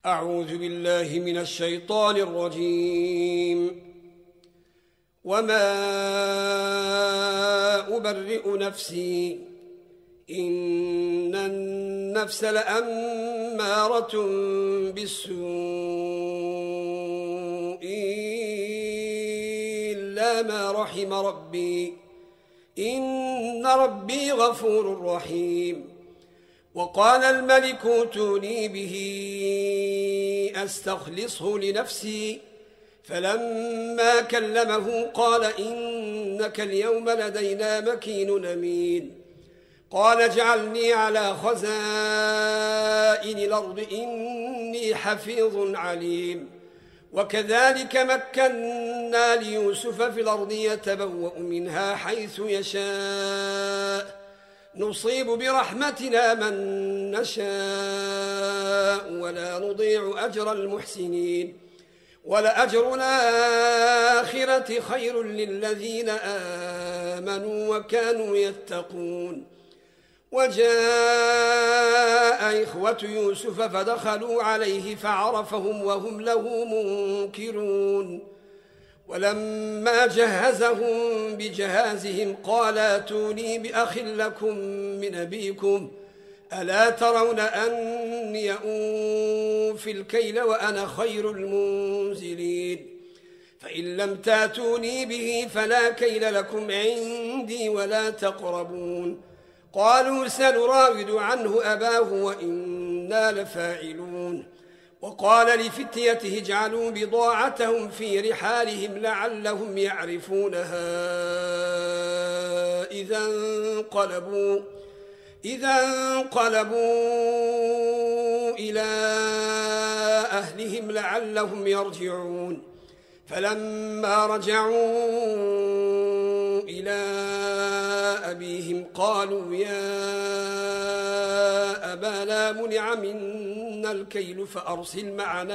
أعوذ بالله من الشيطان الرجيم. وما أبرئ نفسي إن النفس لأمارة بالسوء إلا ما رحم ربي إن ربي غفور رحيم. وقال الملك ائتوني به أستخلصه لنفسي فلما كلمه قال إنك اليوم لدينا مكين أمين. قال اجعلني على خزائن الأرض إني حفيظ عليم. وكذلك مكنا ليوسف في الأرض يتبوأ منها حيث يشاء نصيب برحمتنا من نشاء ولا نضيع أجر المحسنين. ولأجر الآخرة خير للذين آمنوا وكانوا يتقون. وجاء إخوة يوسف فدخلوا عليه فعرفهم وهم له منكرون. ولما جهزهم بجهازهم قال ائتوني بأخ لكم من أبيكم ألا ترون أني أوفي الكيل وأنا خير المنزلين. فإن لم تأتوني به فلا كيل لكم عندي ولا تقربون. قالوا سنراود عنه أباه وإنا لفاعلون. وقال لفتيته اجعلوا بضاعتهم في رحالهم لعلهم يعرفونها إذا انقلبوا إلى أهلهم لعلهم يرجعون. فلما رجعوا إلى أبيهم قالوا يا أبانا منع منا الكيل فأرسل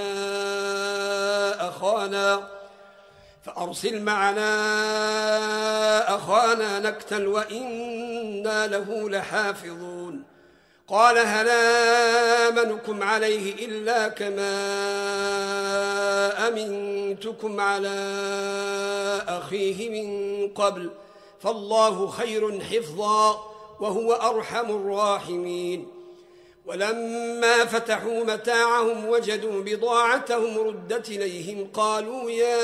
معنا أخانا نكتل وإنا له لحافظون. قال هل آمنكم عليه إلا كما أمنتكم على أخيه من قبل فالله خير حفظا وهو أرحم الراحمين. ولما فتحوا متاعهم وجدوا بضاعتهم ردت إليهم قالوا يا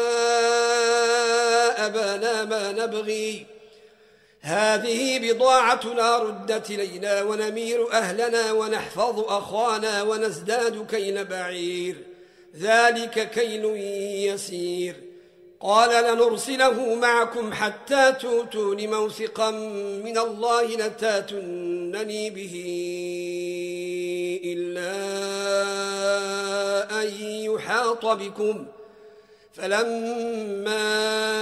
أبانا ما نبغي هذه بضاعتنا ردت إلينا ونمير أهلنا ونحفظ أخانا ونزداد كيل بعير ذلك كيل يسير. قال لنرسله معكم حتى تؤتون موثقا من الله لتاتونني به إلا أن يحاط بكم. فلما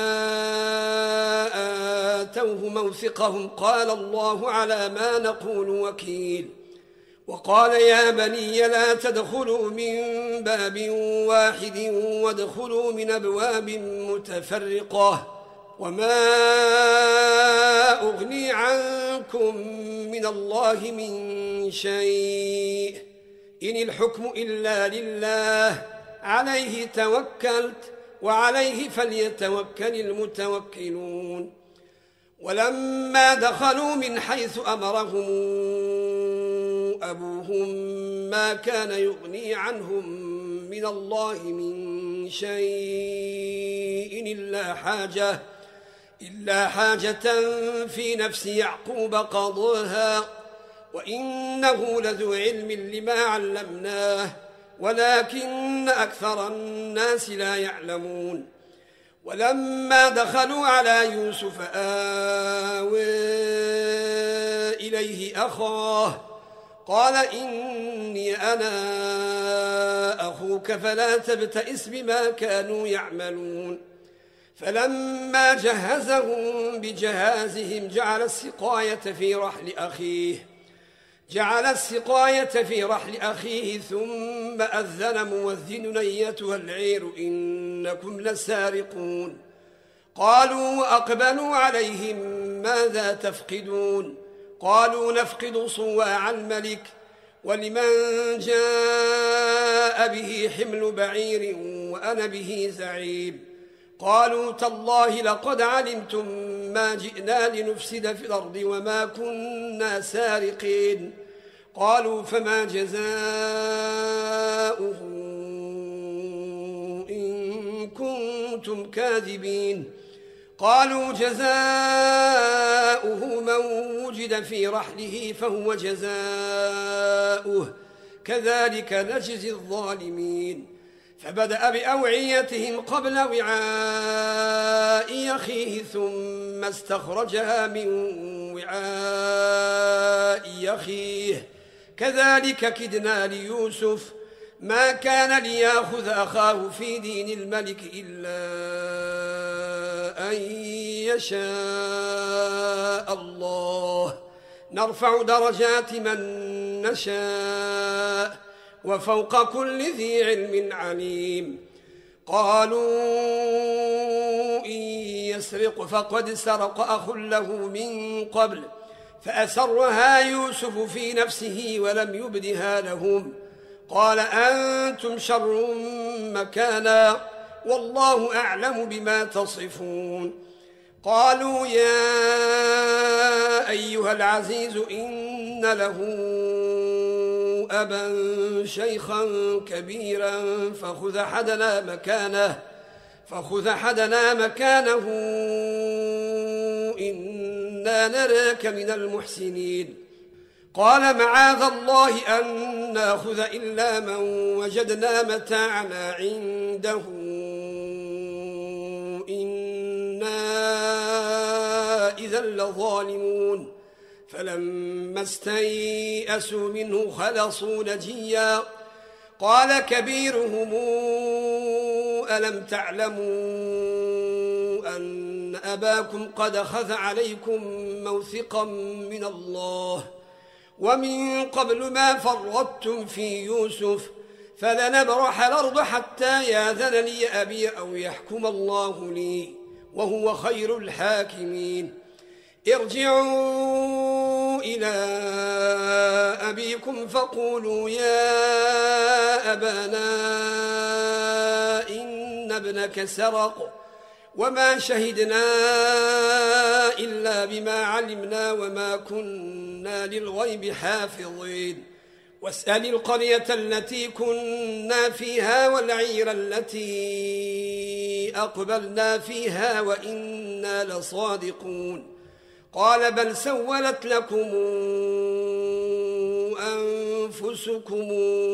آتوه موثقهم قال الله على ما نقول وكيل. وقال يا بني لا تدخلوا من باب واحد وادخلوا من أبواب متفرقة وما أغني عنكم من الله من شيء إن الحكم إلا لله عليه توكلت وعليه فليتوكل المتوكلون. ولما دخلوا من حيث أمرهم أبوهم ما كان يغني عنهم من الله من شيء إلا حاجة في نفس يعقوب قضاها وإنه لذو علم لما علمناه ولكن أكثر الناس لا يعلمون. ولما دخلوا على يوسف آوى إليه أخاه قال إني أنا أخوك فلا تبتئس بما كانوا يعملون. فلما جهزهم بجهازهم جعل السقاية في رحل أخيه ثم أذن مؤذن أيتها العير إنكم لسارقون. قالوا وأقبلوا عليهم ماذا تفقدون قالوا نفقد صواع الملك ولمن جاء جاء به حمل بعير وأنا به زعيم. قالوا تالله لقد علمتم ما جئنا لنفسد في الأرض وما كنا سارقين. قالوا فما جزاؤه إن كنتم كاذبين. قالوا جزاؤه من وجد في رحله فهو جزاؤه كذلك نجزي الظالمين. فبدأ بأوعيتهم قبل وعاء أخيه ثم استخرجها من وعاء أخيه كذلك كدنا ليوسف ما كان ليأخذ أخاه في دين الملك إلا أن يشاء الله نرفع درجات من نشاء وفوق كل ذي علم عليم. قالوا إن يسرق فقد سرق أخ له من قبل فأسرها يوسف في نفسه ولم يبدها لهم. قال أنتم شر مكانا والله أعلم بما تصفون. قالوا يا أيها العزيز إن له أبا شيخا كبيرا فخذ أحدنا مكانه إنا نراك من المحسنين. قال معاذ الله أن نأخذ إلا من وجدنا متاعنا عنده إنا إذا لظالمون. فلما استيئسوا منه خلصوا نجيا. قال كبيرهم ألم تعلموا أن أباكم قد أخذ عليكم موثقا من الله ومن قبل ما فرطتم في يوسف فلنبرح الأرض حتى يأذن لي أبي أو يحكم الله لي وهو خير الحاكمين. ارجعوا إلى أبيكم فقولوا يا أبانا إن ابنك سرق وما شهدنا إلا بما علمنا وما كنا للغيب حافظين. واسأل القرية التي كنا فيها والعير التي أقبلنا فيها وإنا لصادقون. قال بل سولت لكم أنفسكم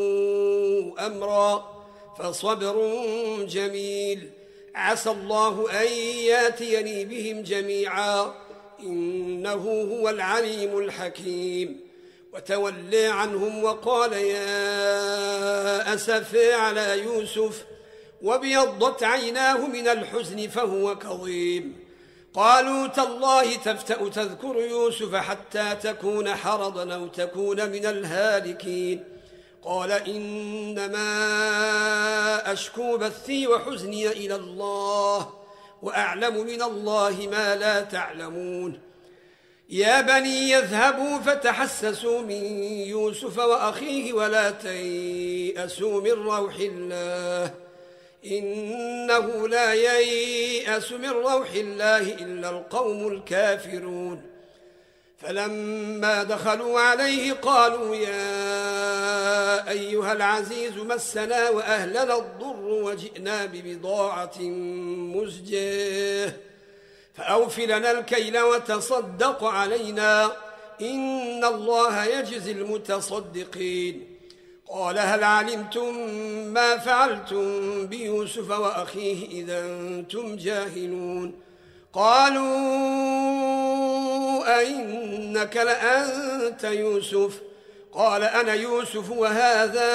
أمرا فصبر جميل عسى الله أن ياتيني بهم جميعا إنه هو العليم الحكيم. وتولى عنهم وقال يا أسفى على يوسف وابيضت عيناه من الحزن فهو كظيم. قالوا تالله تفتأ تذكر يوسف حتى تكون حرضا أو تكون من الهالكين. قال إنما أشكو بثي وحزني إلى الله وأعلم من الله ما لا تعلمون. يا بني يذهبوا فتحسسوا من يوسف وأخيه ولا تيأسوا من روح الله إنه لا ييأس من روح الله إلا القوم الكافرون. فلما دخلوا عليه قالوا يا أيها العزيز مسنا وأهلنا الضر وجئنا ببضاعة مزجاة فأوف لنا الكيل وتصدق علينا إن الله يجزي المتصدقين. قال هل علمتم ما فعلتم بيوسف وأخيه إذا أنتم جاهلون. قالوا أئنك لأنت يوسف. قال أنا يوسف وهذا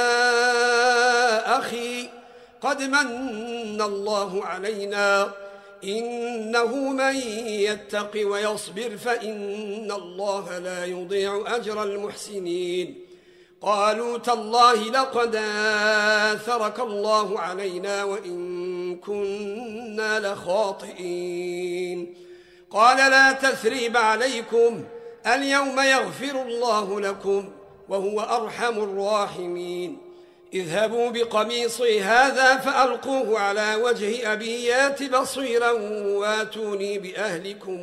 أخي قد من الله علينا إنه من يتق ويصبر فإن الله لا يضيع أجر المحسنين. قالوا تالله لقد آثرك الله علينا وإن كنا لخاطئين. قال لا تثريب عليكم اليوم يغفر الله لكم وهو أرحم الراحمين. اذهبوا بقميصي هذا فألقوه على وجه أبي يات بصيرا واتوني بأهلكم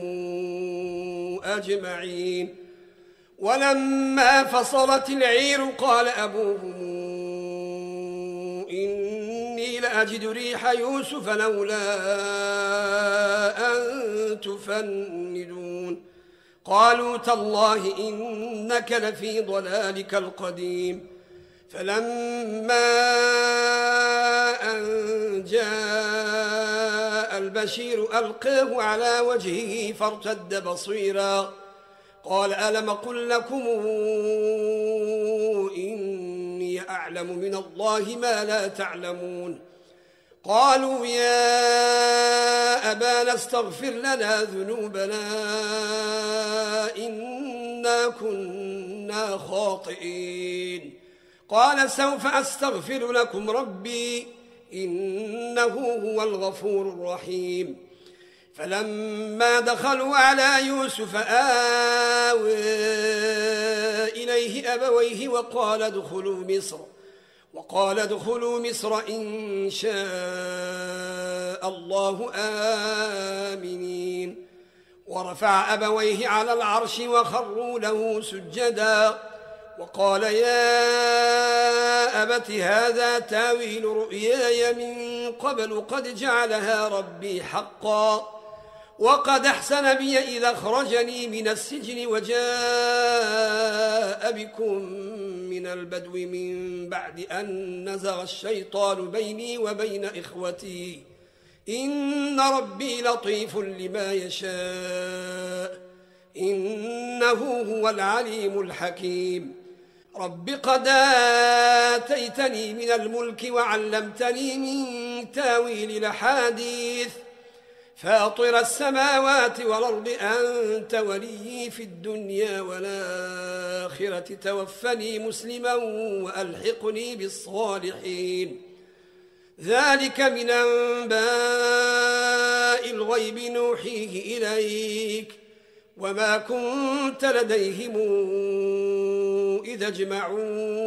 أجمعين. ولما فصلت العير قال أبوهم إني لأجد ريح يوسف لولا أن تفندون. قالوا تالله إنك لفي ضلالك القديم. فلما أن جاء البشير ألقاه على وجهه فارتد بصيرا قال ألم قل لكم إني أعلم من الله ما لا تعلمون. قالوا يا أبانا استغفر لنا ذنوبنا إنا كنا خاطئين. قال سوف أستغفر لكم ربي إنه هو الغفور الرحيم. فلما دخلوا على يوسف آوى إليه أبويه وقال ادخلوا مصر إن شاء الله آمنين. ورفع أبويه على العرش وخروا له سجدا وقال يا أبت هذا تاويل رؤياي من قبل قد جعلها ربي حقا وقد أحسن بي إذا أخرجني من السجن وجاء بكم من البدو من بعد أن نزغ الشيطان بيني وبين إخوتي إن ربي لطيف لما يشاء إنه هو العليم الحكيم. رب قد آتيتني من الملك وعلمتني من تاويل الأحاديث فاطر السماوات والأرض أنت وليي في الدنيا والآخرة توفني مسلما وألحقني بالصالحين. ذلك من أنباء الغيب نوحيه إليك وما كنت لديهم إذا اجمعوا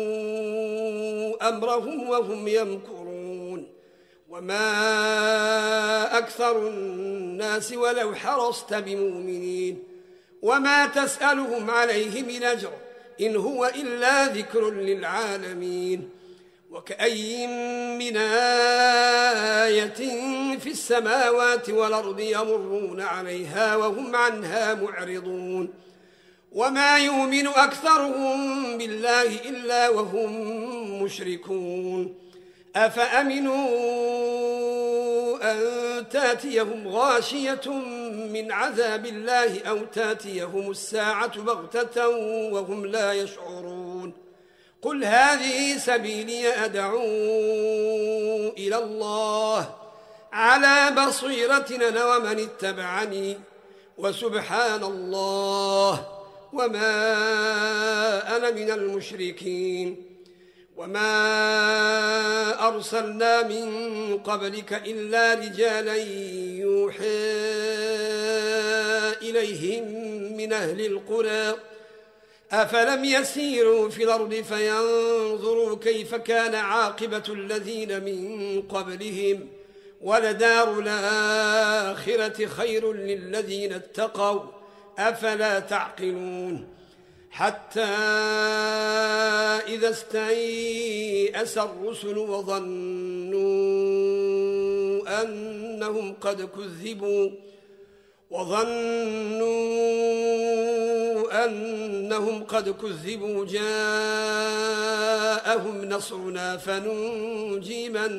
أمرهم وهم يمكرون. وما أكثر الناس ولو حرصت بمؤمنين وما تسألهم عليه من أجر إن هو إلا ذكر للعالمين. وكأي من آية في السماوات والأرض يمرون عليها وهم عنها معرضون. وما يؤمن أكثرهم بالله إلا وهم مشركون. أفأمنوا أن تاتيهم غاشية من عذاب الله أو تاتيهم الساعة بغتة وهم لا يشعرون. قل هذه سبيلي أدعو إلى الله على بصيرة أنا ومن اتبعني وسبحان الله وما أنا من المشركين. وما أرسلنا من قبلك إلا رجالا يوحى إليهم من أهل القرى أفلم يسيروا في الأرض فينظروا كيف كان عاقبة الذين من قبلهم ولدار الآخرة خير للذين اتقوا أفلا تعقلون. حتى إذا استيأس الرسل وظنوا أنهم قد كذبوا جاءهم نصرنا فننجي من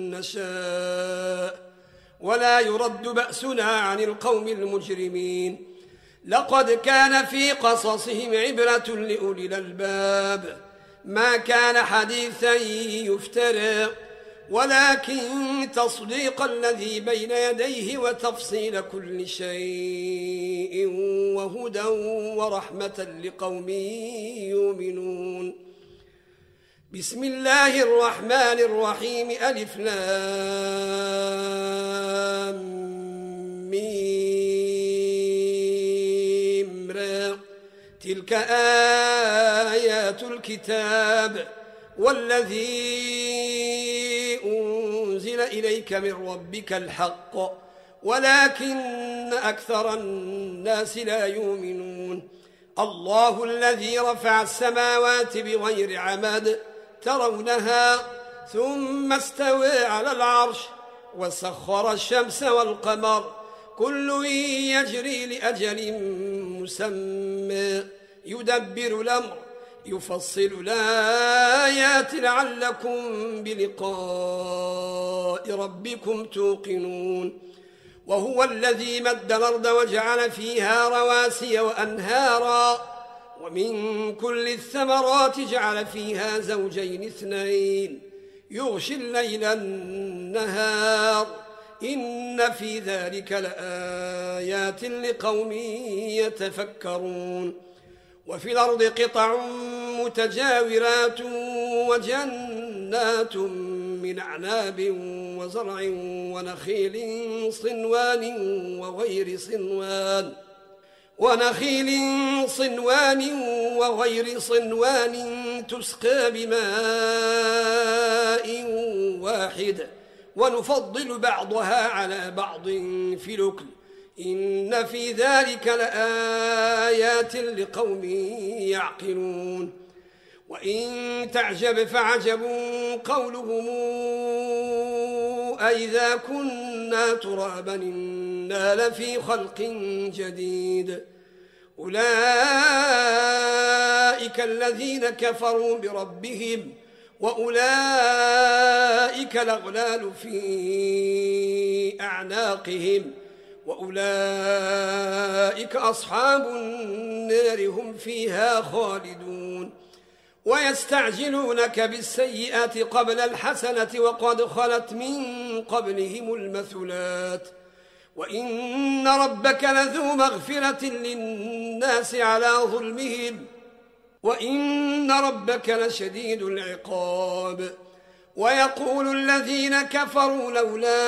نشاء ولا يرد بأسنا عن القوم المجرمين. لقد كان في قصصهم عبرة لأولي الألباب ما كان حديثا يفترى ولكن تصديق الذي بين يديه وتفصيل كل شيء وهدى ورحمة لقوم يؤمنون. بسم الله الرحمن الرحيم ألف لام ميم را تلك آيات الكتاب والذي أنزل إليك من ربك الحق ولكن أكثر الناس لا يؤمنون الله الذي رفع السماوات بغير عمد ترونها ثم استوى على العرش وسخر الشمس والقمر كل يجري لأجل مسمى يدبر الأمر يفصل الآيات لعلكم بلقاء ربكم توقنون وهو الذي مد الأرض وجعل فيها رواسي وأنهارا ومن كل الثمرات جعل فيها زوجين اثنين يغشي الليل النهار إن في ذلك لآيات لقوم يتفكرون وفي الأرض قطع متجاورات وجنات من أعناب وزرع ونخيل صنوان وغير صنوان تسقى بماء واحد ونفضل بعضها على بعض في الأكل إن في ذلك لآيات لقوم يعقلون وإن تعجب فعجب قولهم أئذا كنا ترابا إنا لفي خلق جديد أولئك الذين كفروا بربهم وأولئك الأغلال في أعناقهم وأولئك أصحاب النار هم فيها خالدون ويستعجلونك بالسيئات قبل الحسنة وقد خلت من قبلهم المثلات وإن ربك لذو مغفرة للناس على ظلمهم وإن ربك لشديد العقاب ويقول الذين كفروا لولا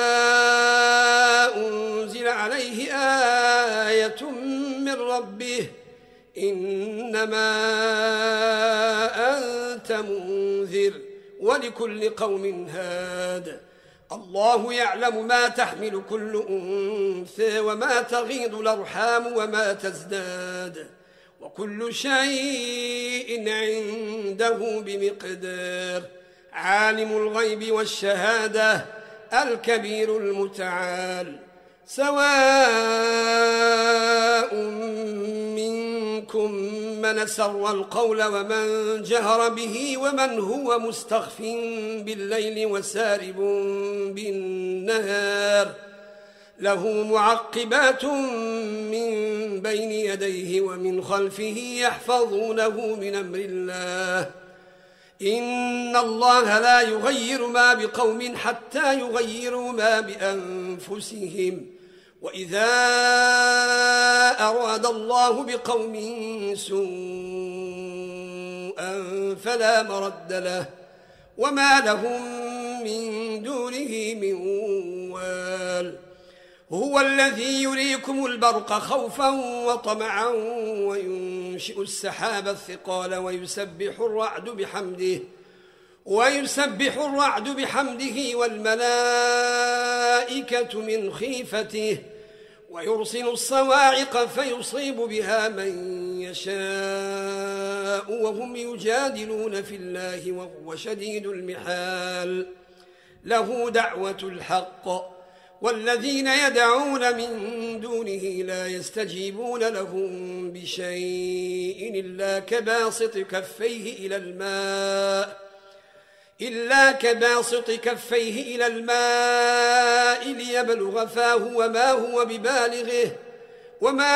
أنزل عليه آية من ربه إنما أنت منذر ولكل قوم هاد الله يعلم ما تحمل كل أنثى وما تغيض الأرحام وما تزداد وكل شيء عنده بمقدار عالم الغيب والشهادة الكبير المتعال سواء منكم من سر القول ومن جهر به ومن هو مستخف بالليل وسارب بالنهار له معقبات من بين يديه ومن خلفه يحفظونه من أمر الله إن الله لا يغير ما بقوم حتى يغيروا ما بأنفسهم وإذا أراد الله بقوم سوءا فلا مرد له وما لهم من دونه من وال هو الذي يريكم البرق خوفا وطمعا وينشئ السحاب الثقال ويسبح الرعد بحمده والملائكة من خيفته ويرسل الصواعق فيصيب بها من يشاء وهم يجادلون في الله وهو شديد المحال له دعوة الحق والذين يدعون من دونه لا يستجيبون لهم بشيء إلا كباسط كفيه إلى الماء ليبلغ فاه وما هو ببالغه وما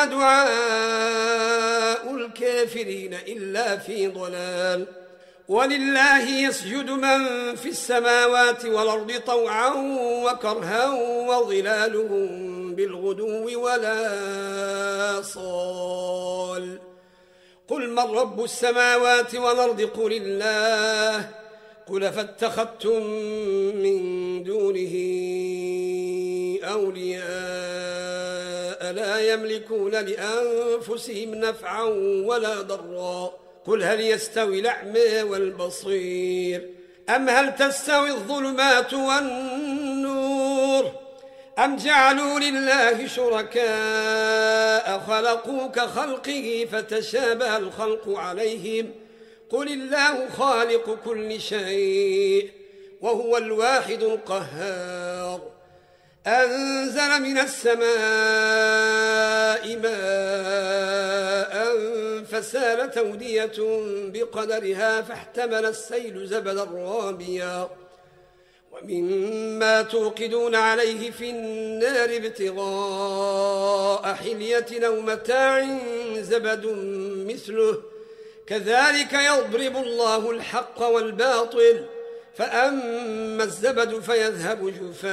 دعاء الكافرين إلا في ضلال ولله يسجد من في السماوات والأرض طوعا وكرها وظلالهم بالغدو ولا صال قل من رب السماوات والأرض قل الله قل فاتخذتم من دونه أولياء لا يملكون لأنفسهم نفعا ولا ضرا قل هل يستوي الأعمى والبصير أم هل تستوي الظلمات والنور أم جعلوا لله شركاء خلقوا كخلقه فتشابه الخلق عليهم قل الله خالق كل شيء وهو الواحد القهار أنزل من السماء ماء فسالت أودية بقدرها فاحتمل السيل زبدا رابيا ومما توقدون عليه في النار ابتغاء حلية أو متاع زبد مثله كذلك يضرب الله الحق والباطل فأما الزبد فيذهب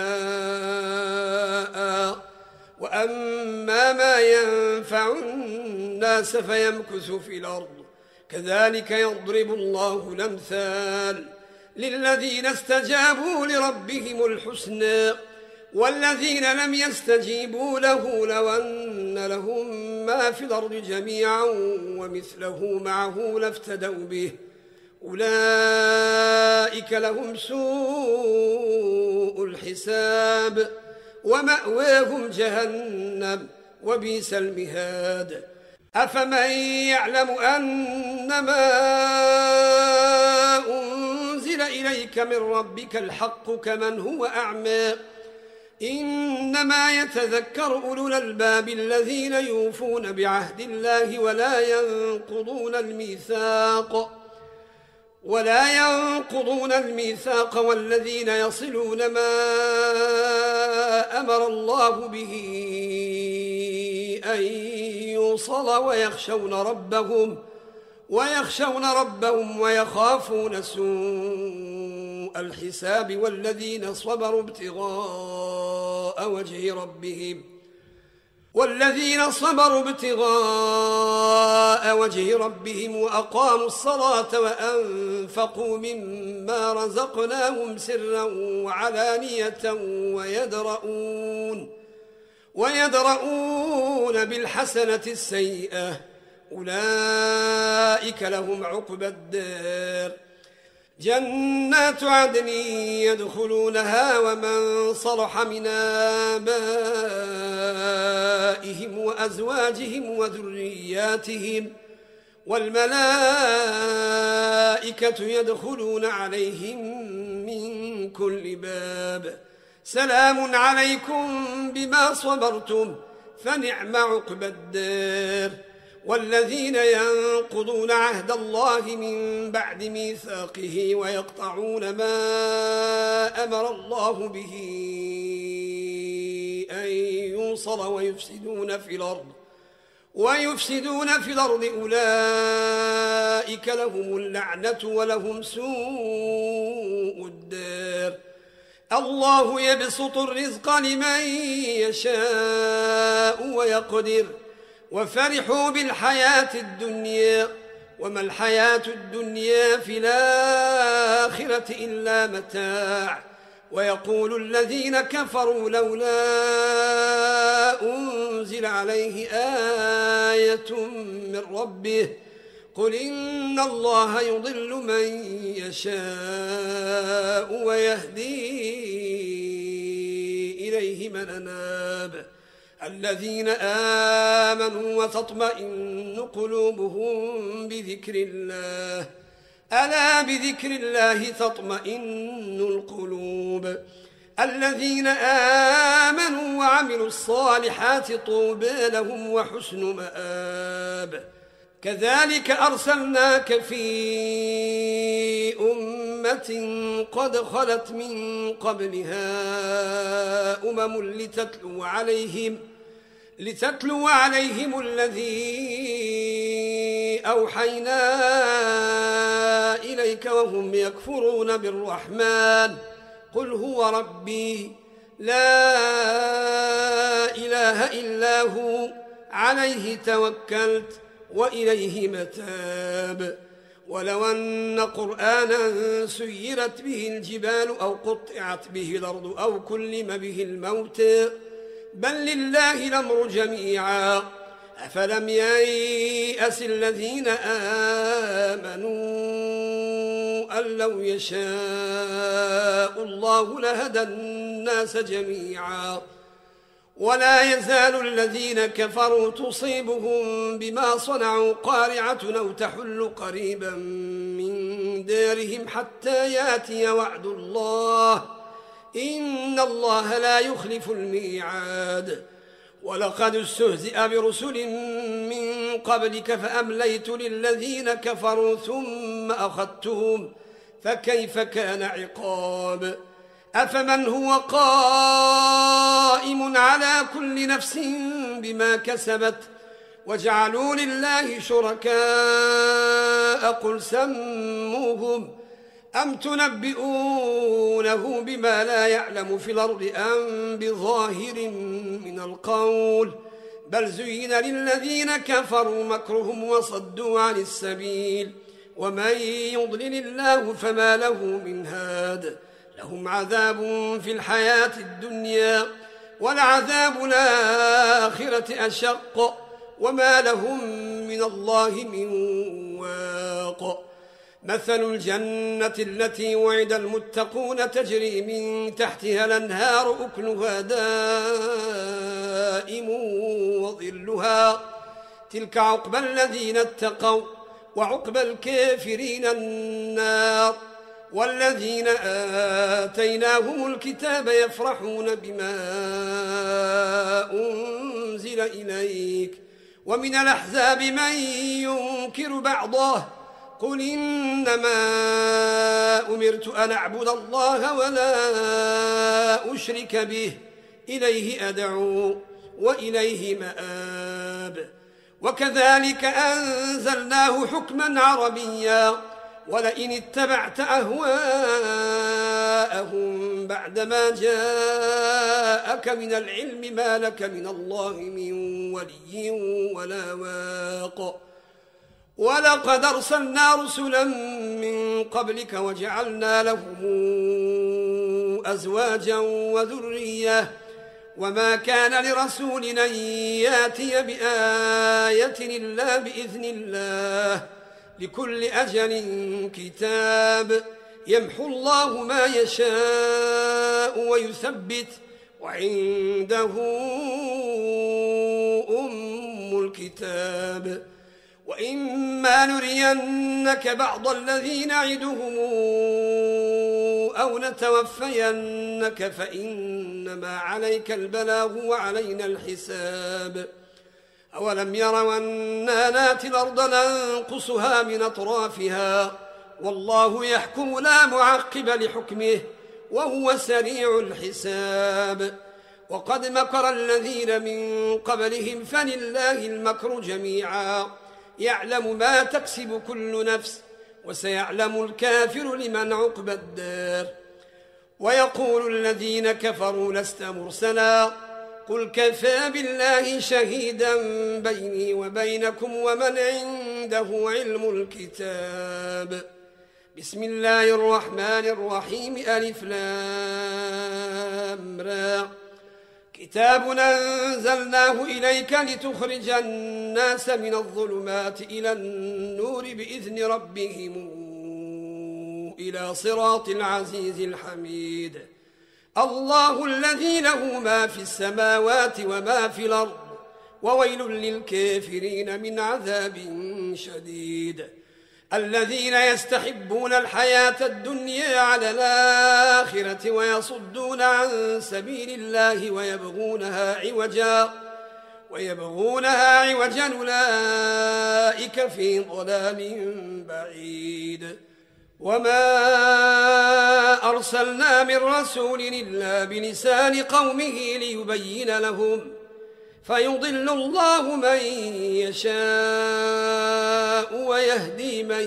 جفاء وأما ما ينفع الناس فيمكث في الأرض كذلك يضرب الله الأمثال للذين استجابوا لربهم الحسنى والذين لم يستجيبوا له لو أن لهم ما في الأرض جميعا ومثله معه لافتدوا به أولئك لهم سوء الحساب ومأواهم جهنم وبئس المهاد أفمن يعلم أنما أنزل إليك من ربك الحق كمن هو أعمى إنما يتذكر أولو الألباب الذين يوفون بعهد الله ولا ينقضون الميثاق والذين يصلون ما أمر الله به أن يوصل ويخشون ربهم ويخافون سوء الحساب والذين صبروا ابتغاء وجه ربهم وأقاموا الصلاة وأنفقوا مما رزقناهم سرا وعلانية ويدرؤون بالحسنة السيئة أولئك لهم عقبى الدار جنات عدن يدخلونها ومن صلح من آبائهم وأزواجهم وذرياتهم والملائكة يدخلون عليهم من كل باب سلام عليكم بما صبرتم فنعم عقبى الدار والذين ينقضون عهد الله من بعد ميثاقه ويقطعون ما أمر الله به أن يوصل ويفسدون في الأرض أولئك لهم اللعنة ولهم سوء الدار الله يبسط الرزق لمن يشاء ويقدر وفرحوا بالحياة الدنيا وما الحياة الدنيا في الآخرة إلا متاع ويقول الذين كفروا لولا أنزل عليه آية من ربه قل إن الله يضل من يشاء ويهدي إليه من أناب الذين آمنوا وتطمئن قلوبهم بذكر الله ألا بذكر الله تطمئن القلوب الذين آمنوا وعملوا الصالحات طوبى لهم وحسن مآب كذلك أرسلناك في أمة قد خلت من قبلها لتتلو عليهم الذي أوحينا إليك وهم يكفرون بالرحمن قل هو ربي لا إله إلا هو عليه توكلت وإليه متاب ولو أن قرآنا سيرت به الجبال أو قطعت به الأرض أو كلم به الموت بل لله الأمر جميعا أفلم ييأس الذين آمنوا أن لو يشاء الله لهدى الناس جميعا ولا يزال الذين كفروا تصيبهم بما صنعوا قارعة أو تحل قريبا من دارهم حتى يأتي وعد الله إن الله لا يخلف الميعاد ولقد استهزئ برسل من قبلك فأمليت للذين كفروا ثم أخذتهم فكيف كان عقاب أفمن هو قائم على كل نفس بما كسبت وجعلوا لله شركاء قل سموهم أم تنبئونه بما لا يعلم في الأرض أم بظاهر من القول بل زين للذين كفروا مكرهم وصدوا عن السبيل ومن يضلل الله فما له من هاد لهم عذاب في الحياة الدنيا ولعذاب الآخرة أشق وما لهم من الله من واق مثل الجنة التي وعد المتقون تجري من تحتها الأنهار أكلها دائم وظلها تلك عقبى الذين اتقوا وعقبى الكافرين النار والذين آتيناهم الكتاب يفرحون بما أنزل إليك ومن الأحزاب من ينكر بعضه قل إنما أمرت أن أعبد الله ولا أشرك به إليه أدعو وإليه مآب وكذلك أنزلناه حكما عربيا ولئن اتبعت أهواءهم بعدما جاءك من العلم ما لك من الله من ولي ولا واق ولقد أرسلنا رسلا من قبلك وجعلنا لهم أزواجا وذرية وما كان لرسول أن يأتي بآية إلا بإذن الله لكل أجل كتاب يمحو الله ما يشاء ويثبت وعنده أم الكتاب وإما نرينك بعض الذين نعدهم أو نتوفينك فإنما عليك البلاغ وعلينا الحساب أولم يروا أنا ناتي الأرض ننقصها من أطرافها والله يحكم لا معقب لحكمه وهو سريع الحساب وقد مكر الذين من قبلهم فلله المكر جميعا يعلم ما تكسب كل نفس وسيعلم الكافر لمن عقبى الدار ويقول الذين كفروا لست مرسلا قل كفى بالله شهيدا بيني وبينكم ومن عنده علم الكتاب بسم الله الرحمن الرحيم ألف لام را كتاب أنزلناه إليك لتخرج الناس من الظلمات إلى النور بإذن ربهم إلى صراط العزيز الحميد الله الذي له ما في السماوات وما في الأرض وويل للكافرين من عذاب شديد الذين يستحبون الحياة الدنيا على الآخرة ويصدون عن سبيل الله ويبغونها عوجا أولئك في ضلال بعيد وما أرسلنا من رسول إلا بلسان قومه ليبين لهم فيضل الله من يشاء ويهدي من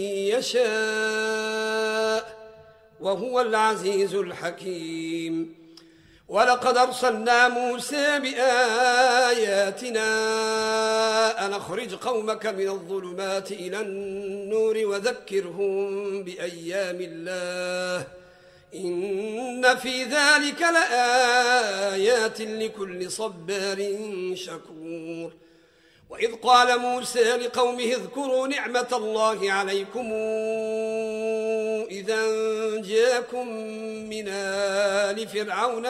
يشاء وهو العزيز الحكيم ولقد أرسلنا موسى بآياتنا أن أخرج قومك من الظلمات إلى النور وذكرهم بأيام الله إن في ذلك لآيات لكل صبار شكور وإذ قال موسى لقومه اذكروا نعمة الله عليكم إذا جاءكم من آل فرعون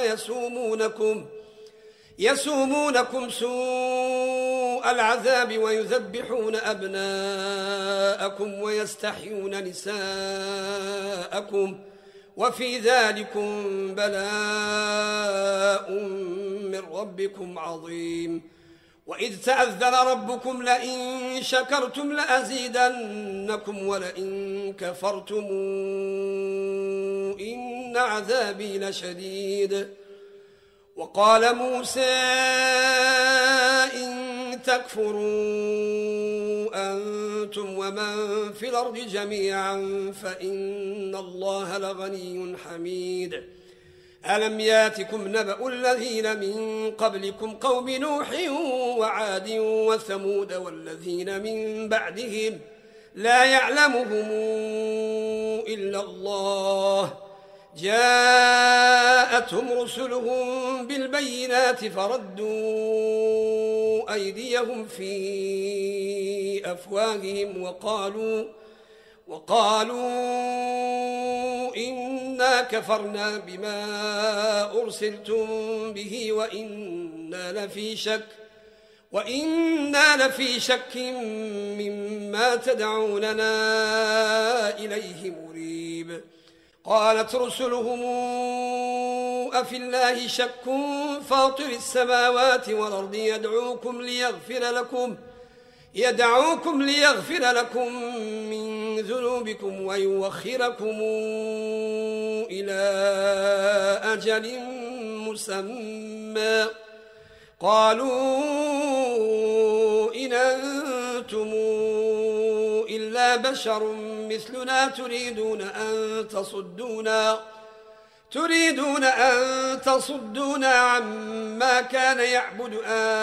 يسومونكم سوء العذاب ويذبحون أبناءكم ويستحيون نساءكم وفي ذلكم بلاء من ربكم عظيم. وإذ تأذن ربكم لئن شكرتم لأزيدنكم ولئن كفرتم إن عذابي لشديد. وقال موسى إن تكفروا أنتم ومن في الأرض جميعا فإن الله لغني حميد. ألم ياتكم نبأ الذين من قبلكم قوم نوح وعاد وثمود والذين من بعدهم لا يعلمهم إلا الله جاءتهم رسلهم بالبينات فردوا أيديهم في أفواههم وقالوا إنا كفرنا بما أرسلتم به وإنا لفي شك مما تدعوننا إليه مريب. قالت رسلهم أفي الله شك فاطر السماوات والأرض يدعوكم ليغفر لكم من ذنوبكم ويوخركم إلى أجل مسمى قالوا إن أنتم إلا بشر مثلنا تريدون أن تصدونا عما كان يعبد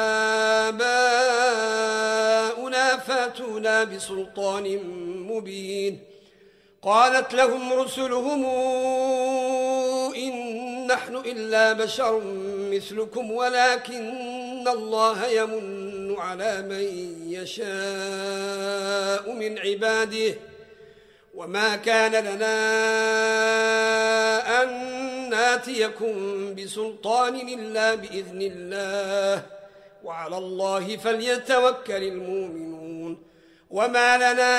آباؤنا فاتونا بسلطان مبين. قالت لهم رسلهم إن نحن إلا بشر مثلكم ولكن الله يمن على من يشاء من عباده وما كان لنا أن ناتيكم بسلطان إلا بإذن الله وعلى الله فليتوكل المؤمنون. وما لنا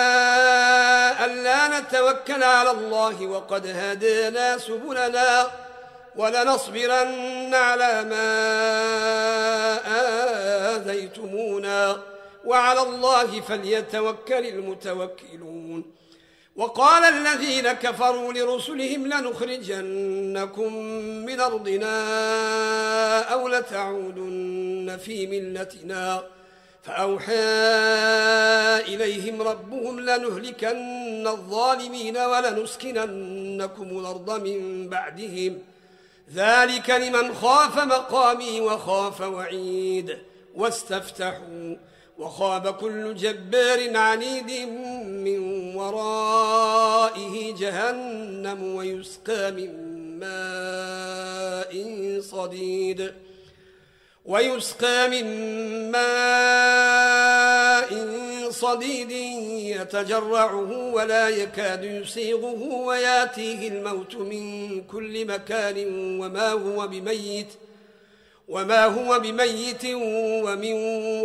ألا نتوكل على الله وقد هدانا سبلنا ولنصبرن على ما آذيتمونا وعلى الله فليتوكل المتوكلون. وقال الذين كفروا لرسلهم لنخرجنكم من أرضنا أو لتعودن في ملتنا فأوحى إليهم ربهم لنهلكن الظالمين ولنسكننكم الأرض من بعدهم ذلك لمن خاف مقامي وخاف وعيد. واستفتحوا وخاب كل جبار عنيد من ورائه جهنم ويسقى من ماء صديد يتجرعه ولا يكاد يسيغه وياتيه الموت من كل مكان وما هو بميت ومن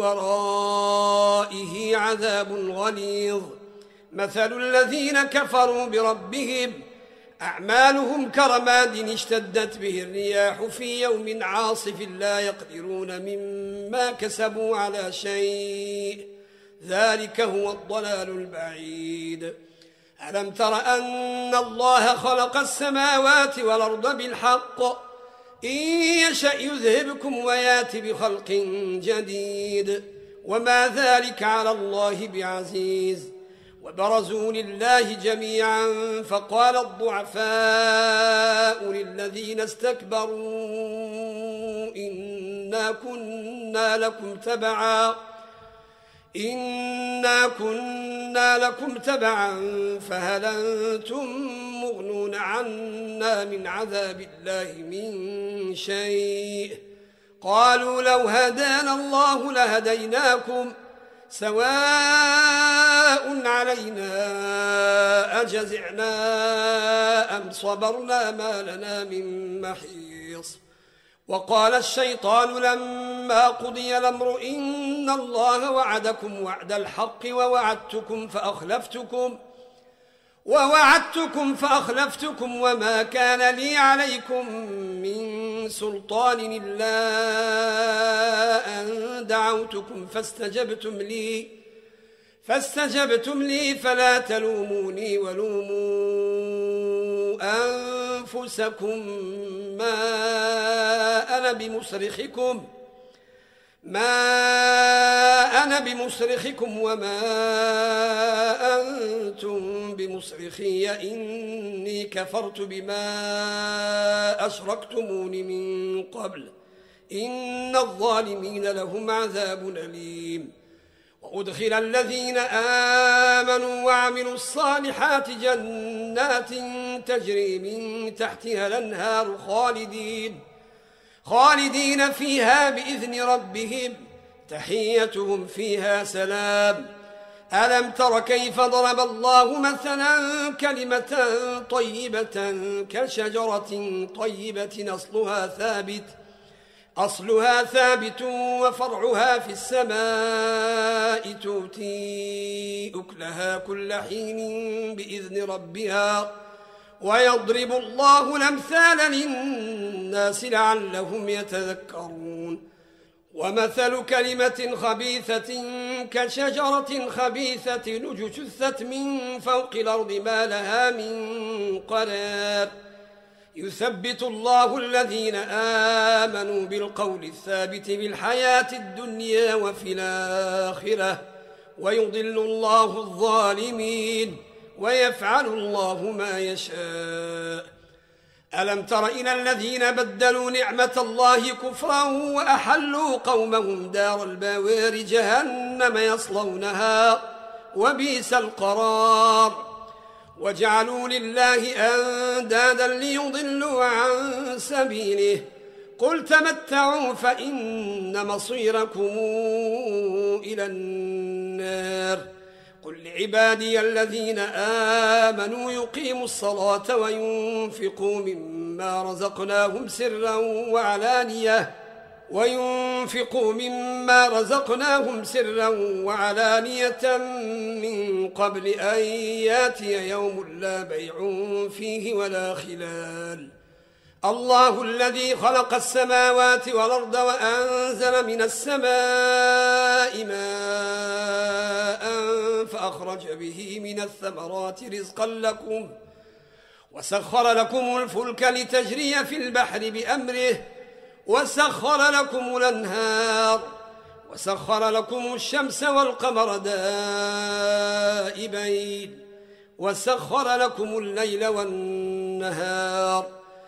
ورائه عذاب غليظ. مثل الذين كفروا بربهم أعمالهم كرماد اشتدت به الرياح في يوم عاصف لا يقدرون مما كسبوا على شيء ذلك هو الضلال البعيد. ألم تر أن الله خلق السماوات والأرض بالحق إن يشأ يذهبكم ويات بخلق جديد وما ذلك على الله بعزيز. وبرزوا لله جميعا فقال الضعفاء للذين استكبروا إنا كنا لكم تبعا فهل أنتم مغنون عنا من عذاب الله من شيء قالوا لو هدانا الله لهديناكم سواء علينا أجزعنا أم صبرنا ما لنا من محيص. وقال الشيطان لما قضي الأمر إن الله وعدكم وعد الحق ووعدتكم فأخلفتكم وما كان لي عليكم من سلطان إلا أن دعوتكم فاستجبتم لي فلا تلوموني ولوموا أنفسكم ما أنا بمصرخكم وما أنتم بمصرخي إني كفرت بما أشركتمون من قبل إن الظالمين لهم عذاب أليم. وأدخل الذين آمنوا وعملوا الصالحات جنات تجري من تحتها الأنهار خالدين فيها بإذن ربهم تحيتهم فيها سلام. ألم تر كيف ضرب الله مثلا كلمة طيبة كشجرة طيبة أصلها ثابت وفرعها في السماء تؤتي أكلها كل حين بإذن ربها ويضرب الله الأمثال للناس لعلهم يتذكرون. ومثل كلمة خبيثة كشجرة خبيثة اجتثت من فوق الأرض ما لها من قرار يثبت الله الذين آمنوا بالقول الثابت بالحياة الدنيا وفي الآخرة ويضل الله الظالمين ويفعل الله ما يشاء. ألم تر إلى الذين بدلوا نعمة الله كفرا وأحلوا قومهم دار البوار جهنم يصلونها وبئس القرار. وجعلوا لله أندادا ليضلوا عن سبيله قل تمتعوا فإن مصيركم إلى النار. قل لعبادي الذين آمنوا يقيموا الصلاة وينفقوا مما رزقناهم سرا وعلانية من قبل أن ياتي يوم لا بيع فيه ولا خلال. الله الذي خلق السماوات والأرض وأنزل من السماء ماء فأخرج به من الثمرات رزقا لكم وسخر لكم الفلك لتجري في البحر بأمره وسخر لكم الأنهار وسخر لكم الشمس والقمر دائبين وسخر لكم الليل والنهار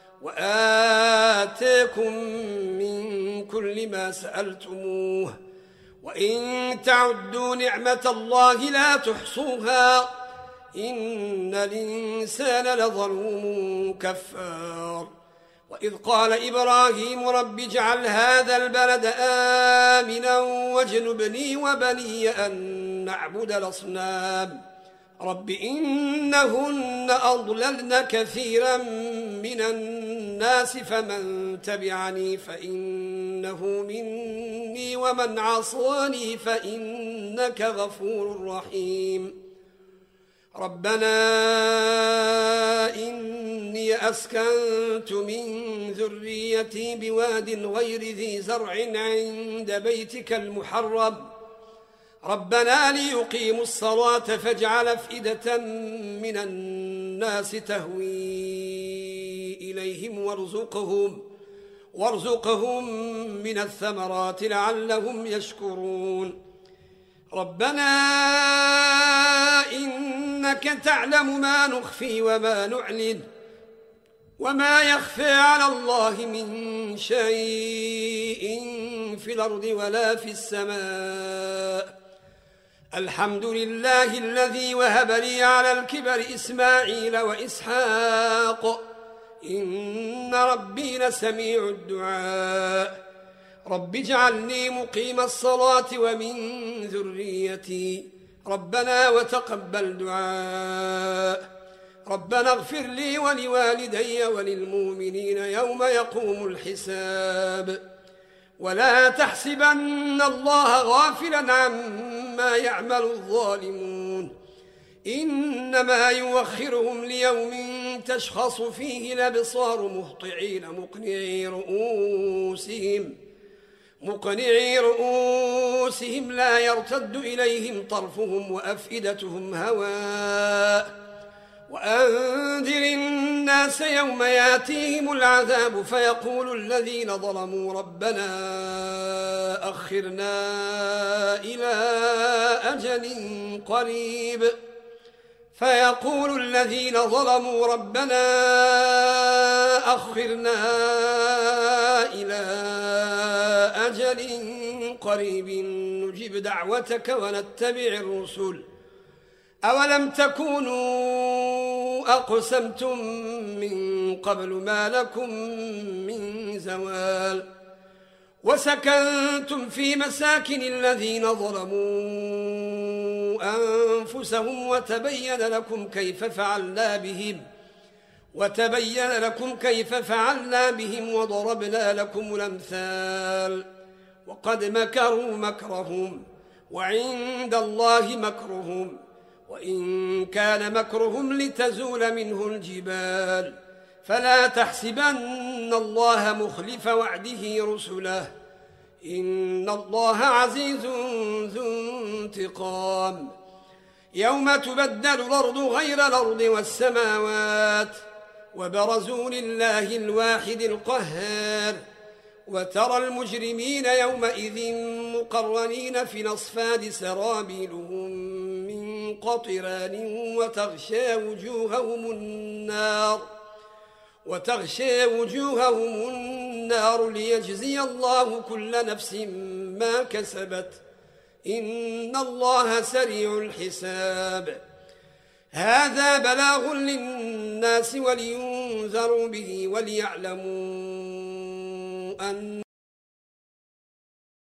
وآتاكم من كل ما سألتموه وإن تعدوا نعمة الله لا تحصوها إن الإنسان لظلوم كفار. وإذ قال إبراهيم رب اجعل هذا البلد آمنا واجنبني وبني أن نعبد الأصنام رب إنهن أضللن كثيرا من الناس فمن تبعني فإنه مني ومن عصاني فإنك غفور رحيم. ربنا إني أسكنت من ذريتي بواد غير ذي زرع عند بيتك المحرم ربنا ليقيموا الصلاة فاجعل أفئدة من الناس تهوي إليهم وارزقهم من الثمرات لعلهم يشكرون. ربنا إنك تعلم ما نخفي وما نعلن وما يخفى على الله من شيء في الأرض ولا في السماء. الحمد لله الذي وهب لي على الكبر إسماعيل وإسحاق إن ربي لسميع الدعاء. رب اجعلني مقيم الصلاة ومن ذريتي ربنا وتقبل دعاء ربنا اغفر لي ولوالدي وللمؤمنين يوم يقوم الحساب ولا تحسبن الله غافلا عما يعمل الظالمون إنما يوخرهم ليوم تشخص فيه الأبصار مقنعي رؤوسهم لا يرتد إليهم طرفهم وأفئدتهم هواء وأنذر الناس يوم ياتيهم العذاب فيقول الذين ظلموا ربنا أخرنا إلى أجل قريب نجب دعوتك ونتبع الرسل أولم تكونوا أقسمتم من قبل ما لكم من زوال وسكنتم في مساكن الذين ظلموا أنفسهم وتبين لكم كيف فعلنا بهم وضربنا لكم الأمثال وقد مكروا مكرهم وعند الله مكرهم وإن كان مكرهم لتزول منه الجبال فلا تحسبن الله مخلف وعده رسله إن الله عزيز ذو انتقام يوم تبدل الأرض غير الأرض والسماوات وبرزوا لله الواحد القهار وترى المجرمين يومئذ مقرنين في الأصفاد سرابيلهم من قطران وتغشى وجوههم النار ليجزي الله كل نفس ما كسبت إن الله سريع الحساب هذا بلاغ للناس ولينذروا به وليعلموا أن